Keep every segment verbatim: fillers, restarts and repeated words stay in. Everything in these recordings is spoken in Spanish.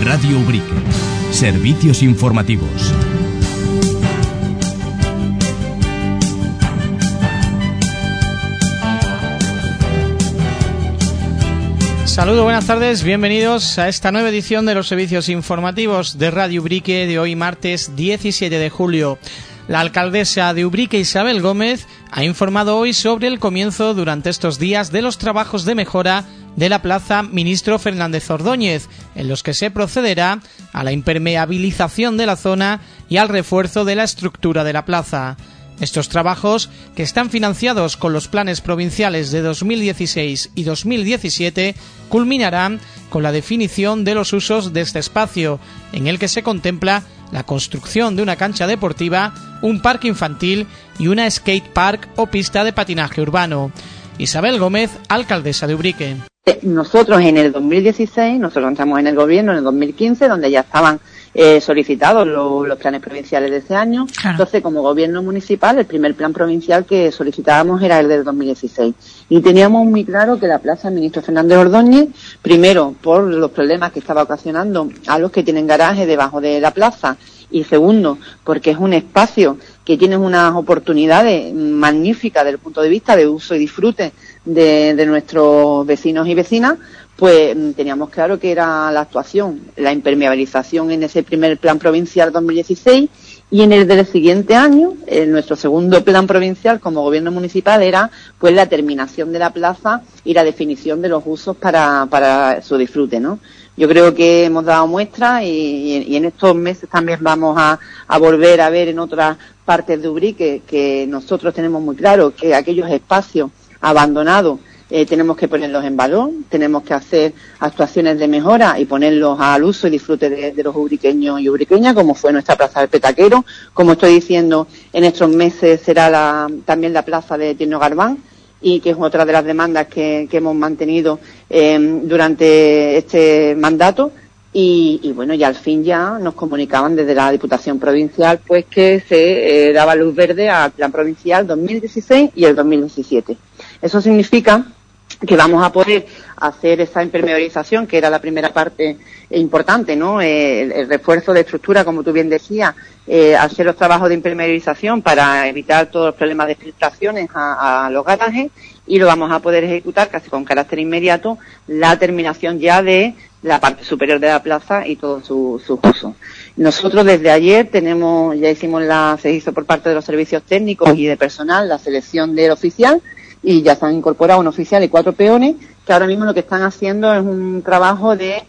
Radio Ubrique. Servicios informativos. Saludos, buenas tardes, bienvenidos a esta nueva edición de los servicios informativos de Radio Ubrique de hoy martes diecisiete de julio. La alcaldesa de Ubrique, Isabel Gómez, ha informado hoy sobre el comienzo durante estos días de los trabajos de mejora de la Plaza Ministro Fernández Ordóñez, en los que se procederá a la impermeabilización de la zona y al refuerzo de la estructura de la plaza. Estos trabajos, que están financiados con los planes provinciales de dos mil dieciséis y dos mil diecisiete, culminarán con la definición de los usos de este espacio, en el que se contempla la construcción de una cancha deportiva, un parque infantil y una skate park o pista de patinaje urbano. Isabel Gómez, alcaldesa de Ubrique. Nosotros en el dos mil dieciséis, nosotros entramos en el gobierno en el dos mil quince, donde ya estaban eh, solicitados lo, los planes provinciales de ese año. Claro. Entonces, como gobierno municipal, el primer plan provincial que solicitábamos era el del dos mil dieciséis. Y teníamos muy claro que la Plaza Ministro Fernández Ordóñez, primero por los problemas que estaba ocasionando a los que tienen garaje debajo de la plaza, y segundo, porque es un espacio que tiene unas oportunidades magníficas desde el punto de vista de uso y disfrute de, de nuestros vecinos y vecinas, pues teníamos claro que era la actuación, la impermeabilización en ese primer plan provincial dos mil dieciséis, y en el del siguiente año, en nuestro segundo plan provincial como gobierno municipal, era pues la terminación de la plaza y la definición de los usos para, para su disfrute, ¿no? Yo creo que hemos dado muestra y, y en estos meses también vamos a, a volver a ver en otras partes de Ubrique que, que nosotros tenemos muy claro que aquellos espacios abandonados eh, tenemos que ponerlos en valor, tenemos que hacer actuaciones de mejora y ponerlos al uso y disfrute de, de los ubriqueños y ubriqueñas, como fue nuestra Plaza del Petaquero. Como estoy diciendo, en estos meses será la, también la Plaza de Tierno Garbán, y que es otra de las demandas que, que hemos mantenido eh, durante este mandato. Y, y bueno, ya al fin ya nos comunicaban desde la Diputación Provincial pues que se eh, daba luz verde al plan provincial dos mil dieciséis y el dos mil diecisiete. Eso significa que vamos a poder hacer esa impermeabilización, que era la primera parte importante, ¿no? Eh, el, el refuerzo de estructura, como tú bien decías, eh, hacer los trabajos de impermeabilización para evitar todos los problemas de filtraciones a, a los garajes, y lo vamos a poder ejecutar casi con carácter inmediato la terminación ya de la parte superior de la plaza y todo su, su uso. Nosotros desde ayer tenemos, ya hicimos la, se hizo por parte de los servicios técnicos y de personal la selección del oficial, y ya se han incorporado un oficial y cuatro peones, que ahora mismo lo que están haciendo es un trabajo de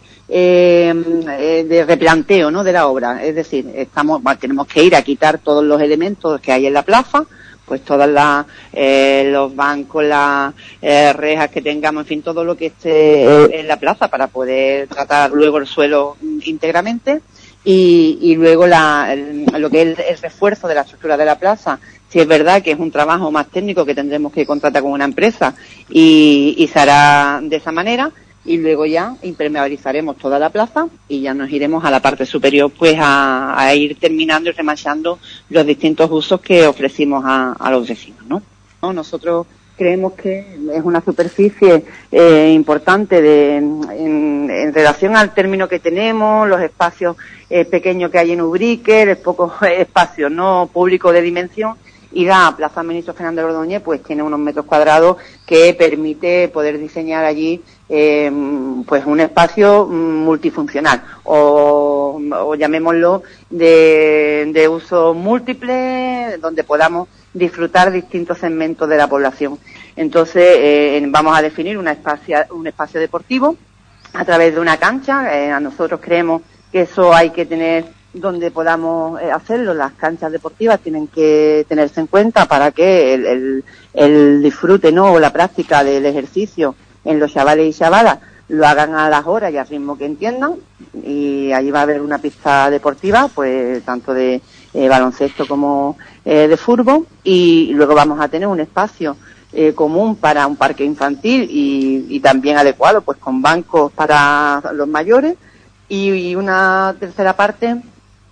eh, de replanteo, ¿no?, de la obra. Es decir, estamos tenemos que ir a quitar todos los elementos que hay en la plaza, pues todas las eh, los bancos, las eh, rejas que tengamos, en fin, todo lo que esté en la plaza para poder tratar luego el suelo íntegramente, y, y luego la, el, lo que es el, el refuerzo de la estructura de la plaza. Si es verdad que es un trabajo más técnico que tendremos que contratar con una empresa y, y se hará de esa manera, y luego ya impermeabilizaremos toda la plaza y ya nos iremos a la parte superior pues a, a ir terminando y remachando los distintos usos que ofrecimos a, a los vecinos, ¿no? ¿no? Nosotros creemos que es una superficie eh, importante de, en, en relación al término que tenemos, los espacios eh, pequeños que hay en Ubrique, el poco espacio no público de dimensión. Y la Plaza Ministro Fernández Ordóñez pues tiene unos metros cuadrados que permite poder diseñar allí eh, pues un espacio multifuncional o, o llamémoslo de, de uso múltiple, donde podamos disfrutar distintos segmentos de la población. Entonces eh, vamos a definir una espacio, un espacio deportivo a través de una cancha. Eh, a nosotros creemos que eso hay que tener donde podamos hacerlo. Las canchas deportivas tienen que tenerse en cuenta para que el, el, el disfrute, ¿no?, o la práctica del ejercicio en los chavales y chavalas lo hagan a las horas y al ritmo que entiendan, y allí va a haber una pista deportiva, pues tanto de eh, baloncesto como eh, de fútbol, y luego vamos a tener un espacio eh, común para un parque infantil y, y también adecuado pues con bancos para los mayores, y, y una tercera parte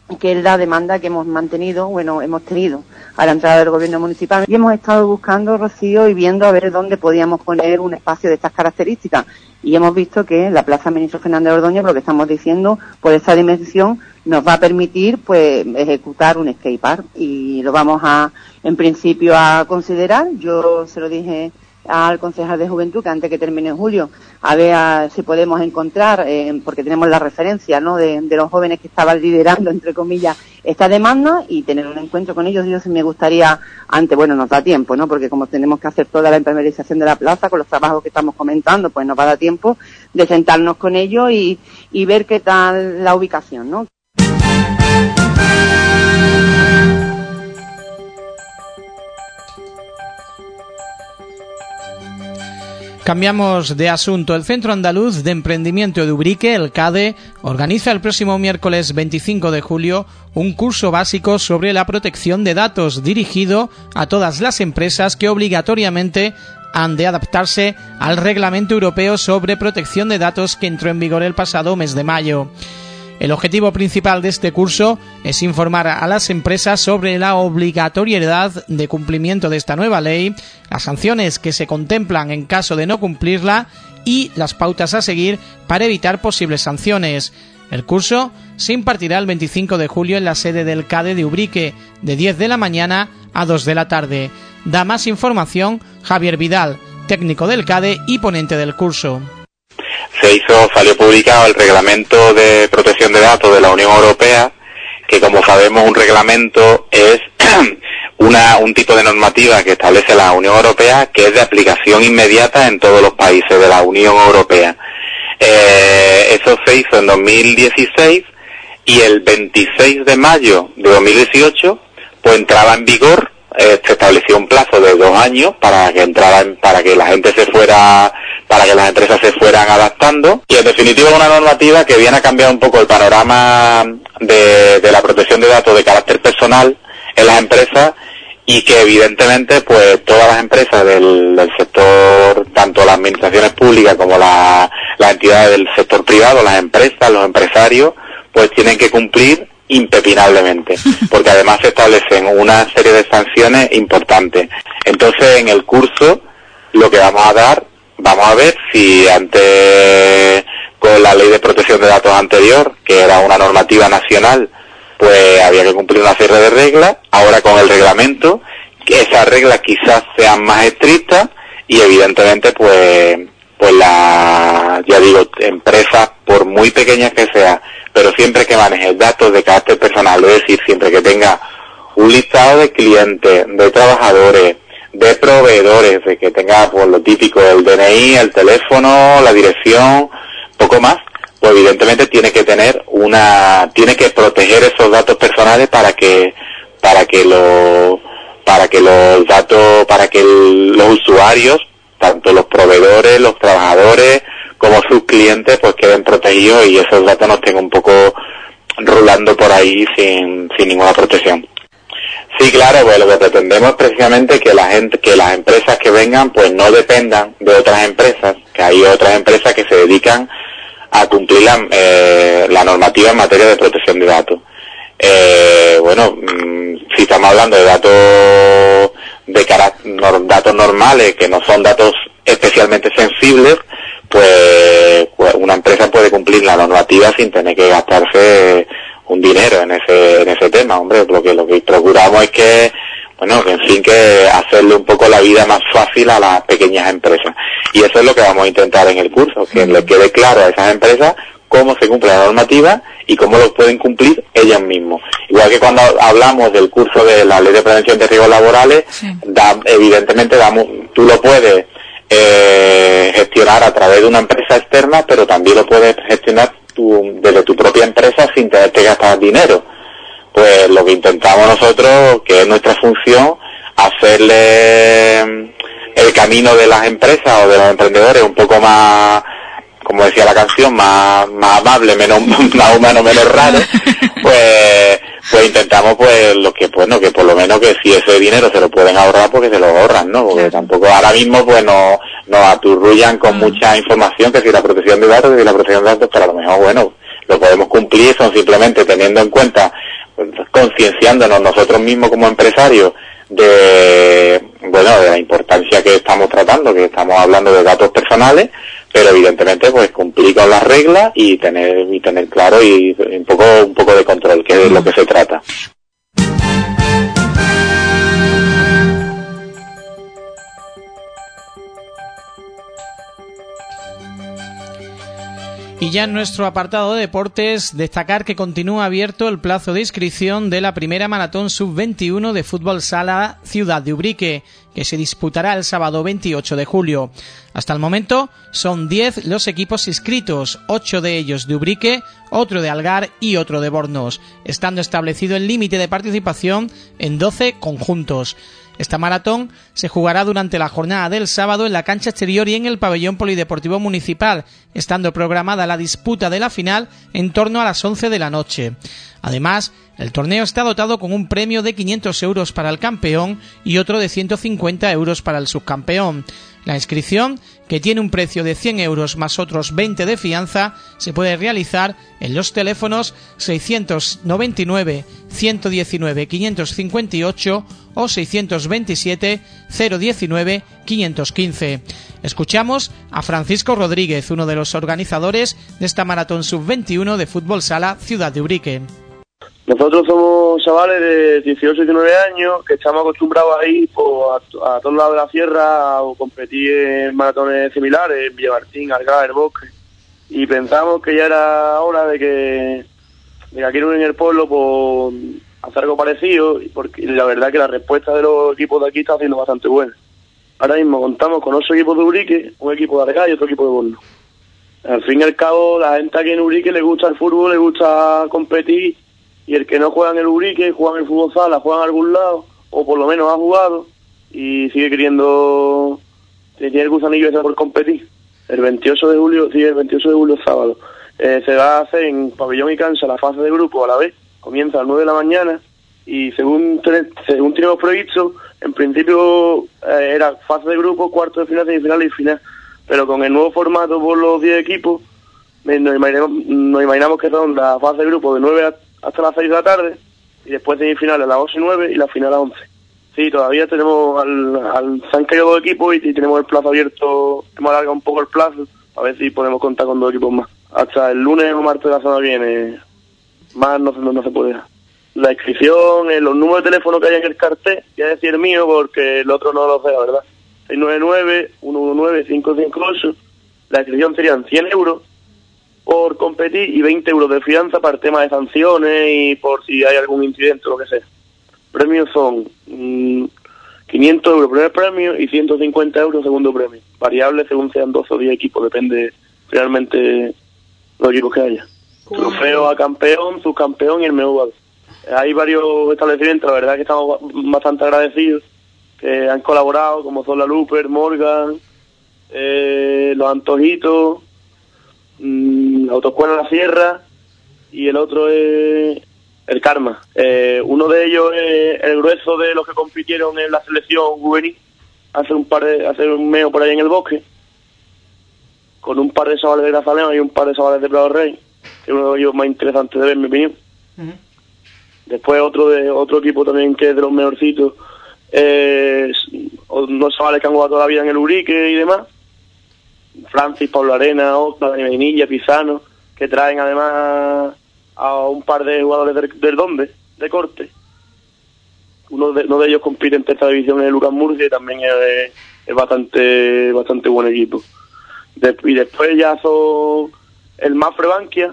que es la demanda que hemos mantenido, bueno, hemos tenido a la entrada del gobierno municipal, y hemos estado buscando, Rocío, y viendo a ver dónde podíamos poner un espacio de estas características, y hemos visto que la Plaza Ministro Fernández Ordóñez, por lo que estamos diciendo, por esta dimensión, nos va a permitir, pues, ejecutar un skatepark, y lo vamos a, en principio, a considerar. Yo se lo dije al concejal de Juventud que antes que termine julio, a ver a, si podemos encontrar, eh, porque tenemos la referencia, ¿no?, de, de los jóvenes que estaban liderando, entre comillas, esta demanda, y tener un encuentro con ellos. Yo sí me gustaría, antes, bueno, nos da tiempo, ¿no?, porque como tenemos que hacer toda la impermeabilización de la plaza con los trabajos que estamos comentando, pues nos va a dar tiempo de sentarnos con ellos y, y ver qué tal la ubicación, ¿no? Cambiamos de asunto. El Centro Andaluz de Emprendimiento de Ubrique, el CADE, organiza el próximo miércoles veinticinco de julio un curso básico sobre la protección de datos dirigido a todas las empresas que obligatoriamente han de adaptarse al Reglamento Europeo sobre Protección de Datos que entró en vigor el pasado mes de mayo. El objetivo principal de este curso es informar a las empresas sobre la obligatoriedad de cumplimiento de esta nueva ley, las sanciones que se contemplan en caso de no cumplirla y las pautas a seguir para evitar posibles sanciones. El curso se impartirá el veinticinco de julio en la sede del CADE de Ubrique, de diez de la mañana a dos de la tarde. Da más información Javier Vidal, técnico del CADE y ponente del curso. Se hizo, salió publicado el Reglamento de Protección de Datos de la Unión Europea, que como sabemos un reglamento es una, un tipo de normativa que establece la Unión Europea que es de aplicación inmediata en todos los países de la Unión Europea. Eh, eso se hizo en dos mil dieciséis y el veintiséis de mayo de dos mil dieciocho pues entraba en vigor. Eh, se estableció un plazo de dos años para que entrara, para que la gente se fuera, para que las empresas se fueran adaptando, y en definitiva una normativa que viene a cambiar un poco el panorama de, de la protección de datos de carácter personal en las empresas, y que evidentemente pues todas las empresas del, del sector, tanto las administraciones públicas como la, las entidades del sector privado, las empresas, los empresarios, pues tienen que cumplir impepinablemente, porque además se establecen una serie de sanciones importantes. Entonces, en el curso, lo que vamos a dar, vamos a ver si antes, con la ley de protección de datos anterior, que era una normativa nacional, pues había que cumplir una serie de reglas. Ahora con el reglamento, que esas reglas quizás sean más estrictas, y evidentemente, pues, pues la, ya digo, empresas, por muy pequeñas que sean, pero siempre que maneje datos de carácter personal, es decir, siempre que tenga un listado de clientes, de trabajadores, de proveedores, de que tenga pues lo típico, el D N I, el teléfono, la dirección, poco más, pues evidentemente tiene que tener una, tiene que proteger esos datos personales para que, para que los, para que los datos, para que el, los usuarios, tanto los proveedores, los trabajadores, como sus clientes, pues queden protegidos y esos datos no estén un poco rulando por ahí sin, sin ninguna protección. Sí, claro, pues lo que pretendemos es precisamente que la gente, que las empresas que vengan, pues no dependan de otras empresas, que hay otras empresas que se dedican a cumplir la, eh, la normativa en materia de protección de datos. Eh, bueno, mmm, si estamos hablando de datos de carácter, no, datos normales, que no son datos especialmente sensibles, pues, pues una empresa puede cumplir la normativa sin tener que gastarse un dinero en ese en ese tema. Hombre, lo que lo que procuramos es que, bueno, que en fin, que hacerle un poco la vida más fácil a las pequeñas empresas, y eso es lo que vamos a intentar en el curso, que le quede claro a esas empresas cómo se cumple la normativa y cómo lo pueden cumplir ellas mismas. Igual que cuando hablamos del curso de la Ley de Prevención de Riesgos Laborales, sí. da, evidentemente damos, tú lo puedes eh, gestionar a través de una empresa externa, pero también lo puedes gestionar tú, desde tu propia empresa sin tener que gastar dinero. Pues lo que intentamos nosotros, que es nuestra función, hacerle el camino de las empresas o de los emprendedores un poco más, como decía la canción, más, más amable, menos, más humano, menos raro, pues, pues intentamos pues lo que, pues no, que por lo menos que si ese dinero se lo pueden ahorrar, porque se lo ahorran, ¿no? Porque tampoco ahora mismo pues no, nos aturrullan con mucha información, que si la protección de datos, que si la protección de datos, pero a lo mejor, bueno, lo podemos cumplir, son simplemente teniendo en cuenta concienciándonos nosotros mismos como empresarios de, bueno, de la importancia que estamos tratando, que estamos hablando de datos personales, pero evidentemente pues cumplir con las reglas y tener y tener claro y un poco un poco de control, que es de lo que se trata. Y ya en nuestro apartado de deportes, destacar que continúa abierto el plazo de inscripción de la primera maratón sub veintiuno de fútbol sala Ciudad de Ubrique, que se disputará el sábado veintiocho de julio. Hasta el momento son diez los equipos inscritos, ocho de ellos de Ubrique, otro de Algar y otro de Bornos, estando establecido el límite de participación en doce conjuntos. Esta maratón se jugará durante la jornada del sábado en la cancha exterior y en el pabellón polideportivo municipal, estando programada la disputa de la final en torno a las once de la noche. Además, el torneo está dotado con un premio de quinientos euros para el campeón y otro de ciento cincuenta euros para el subcampeón. La inscripción, que tiene un precio de cien euros más otros veinte de fianza, se puede realizar en los teléfonos seiscientos noventa y nueve, ciento diecinueve, quinientos cincuenta y ocho o seiscientos veintisiete, cero diecinueve, quinientos quince. Escuchamos a Francisco Rodríguez, uno de los organizadores de esta maratón sub veintiuno de fútbol sala Ciudad de Ubrique. Nosotros somos chavales de dieciocho y diecinueve años que estamos acostumbrados a ir pues, a, a todos lados de la sierra o competir en maratones similares, en Villamartín, Algar, El Bosque, y pensamos que ya era hora de que, de que aquí en el pueblo pues, hacer algo parecido, porque la verdad que la respuesta de los equipos de aquí está siendo bastante buena. Ahora mismo contamos con ocho equipos de Ubrique, un equipo de Algar y otro equipo de Borno. Al fin y al cabo, la gente aquí en Ubrique le gusta el fútbol, le gusta competir, y el que no juega en el Ubrique, juega en el fútbol sala, juega en algún lado, o por lo menos ha jugado, y sigue queriendo, tiene el gusanillo ese por competir. El veintiocho de julio, sí, el veintiocho de julio es sábado. Eh, se va a hacer en pabellón y cancha la fase de grupo a la vez, comienza a las nueve de la mañana, y según, según tenemos previsto, en principio eh, era fase de grupo, cuarto de final, semifinal y final, pero con el nuevo formato por los diez equipos, nos imaginamos, nos imaginamos que son la fase de grupo de nueve a hasta las seis de la tarde, y después semifinales a las ocho y nueve y la final a las once. Sí, todavía tenemos, al, al, se han caído dos equipos y, y tenemos el plazo abierto, hemos alargado un poco el plazo, a ver si podemos contar con dos equipos más. Hasta el lunes o martes de la semana que viene, más no, no, no se puede. La inscripción, eh, los números de teléfono que hay en el cartel, ya decir el mío porque el otro no lo sé, la verdad. seis nueve nueve, uno uno nueve, cinco cinco ocho, la inscripción serían cien euros por competir y veinte euros de fianza para el tema de sanciones y por si hay algún incidente o lo que sea. Premios son mmm, quinientos euros primer premio y ciento cincuenta euros segundo premio. Variables según sean doce o diez equipos, depende realmente los equipos que haya. Trofeo a campeón, subcampeón y el mejor. Hay varios establecimientos, la verdad que estamos bastante agradecidos, que han colaborado, como son la Luper, Morgan, eh, los Antojitos, la Autoescuela La Sierra y el otro es el Karma. Eh, uno de ellos es el grueso de los que compitieron en la selección juvenil hace un par de, hace un mes por ahí en el Bosque, con un par de chavales de Grazalema y un par de chavales de Prado Rey, que es uno de ellos más interesantes de ver, en mi opinión. Uh-huh. Después otro de otro equipo también que es de los mejorcitos, eh, unos chavales que han jugado toda la vida en el Ubrique y demás, Francis, Pablo Arena, Oca, Benilla, Pisano, que traen además a un par de jugadores del, del Donde, de corte. Uno de, uno de ellos compite en tercera división, en Lucas Murcia, y también es, es bastante bastante buen equipo. De, y después ya son el Mafre Bankia,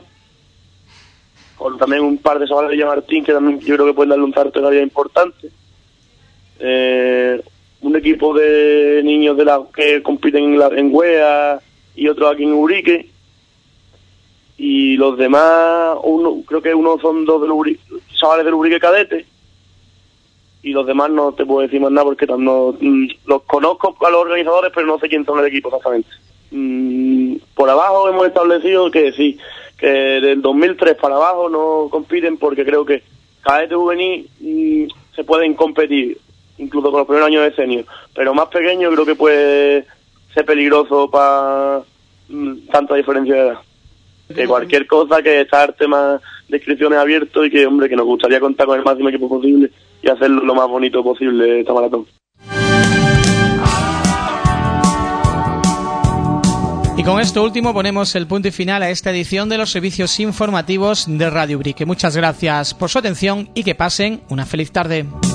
con también un par de chavales de Villamartín, que también yo creo que pueden darle un salto de la vida importante. Eh... un equipo de niños de la que compiten en, la, en Huea y otros aquí en Ubrique, y los demás, uno creo que uno son dos de los Ubrique, chavales del Ubrique cadete, y los demás no te puedo decir más nada porque no, los conozco a los organizadores, pero no sé quién son el equipo exactamente. Mm, por abajo hemos establecido que sí, que del dos mil tres para abajo no compiten, porque creo que cadete juvenil mm, se pueden competir incluso con los primeros años de senior, pero más pequeño creo que puede ser peligroso para mm, tanta diferencia de edad. Que cualquier cosa, que está el tema de inscripciones abierto y que, hombre, que nos gustaría contar con el máximo equipo posible y hacerlo lo más bonito posible esta maratón. Y con esto último ponemos el punto y final a esta edición de los servicios informativos de Radio Brique. Muchas gracias por su atención y que pasen una feliz tarde.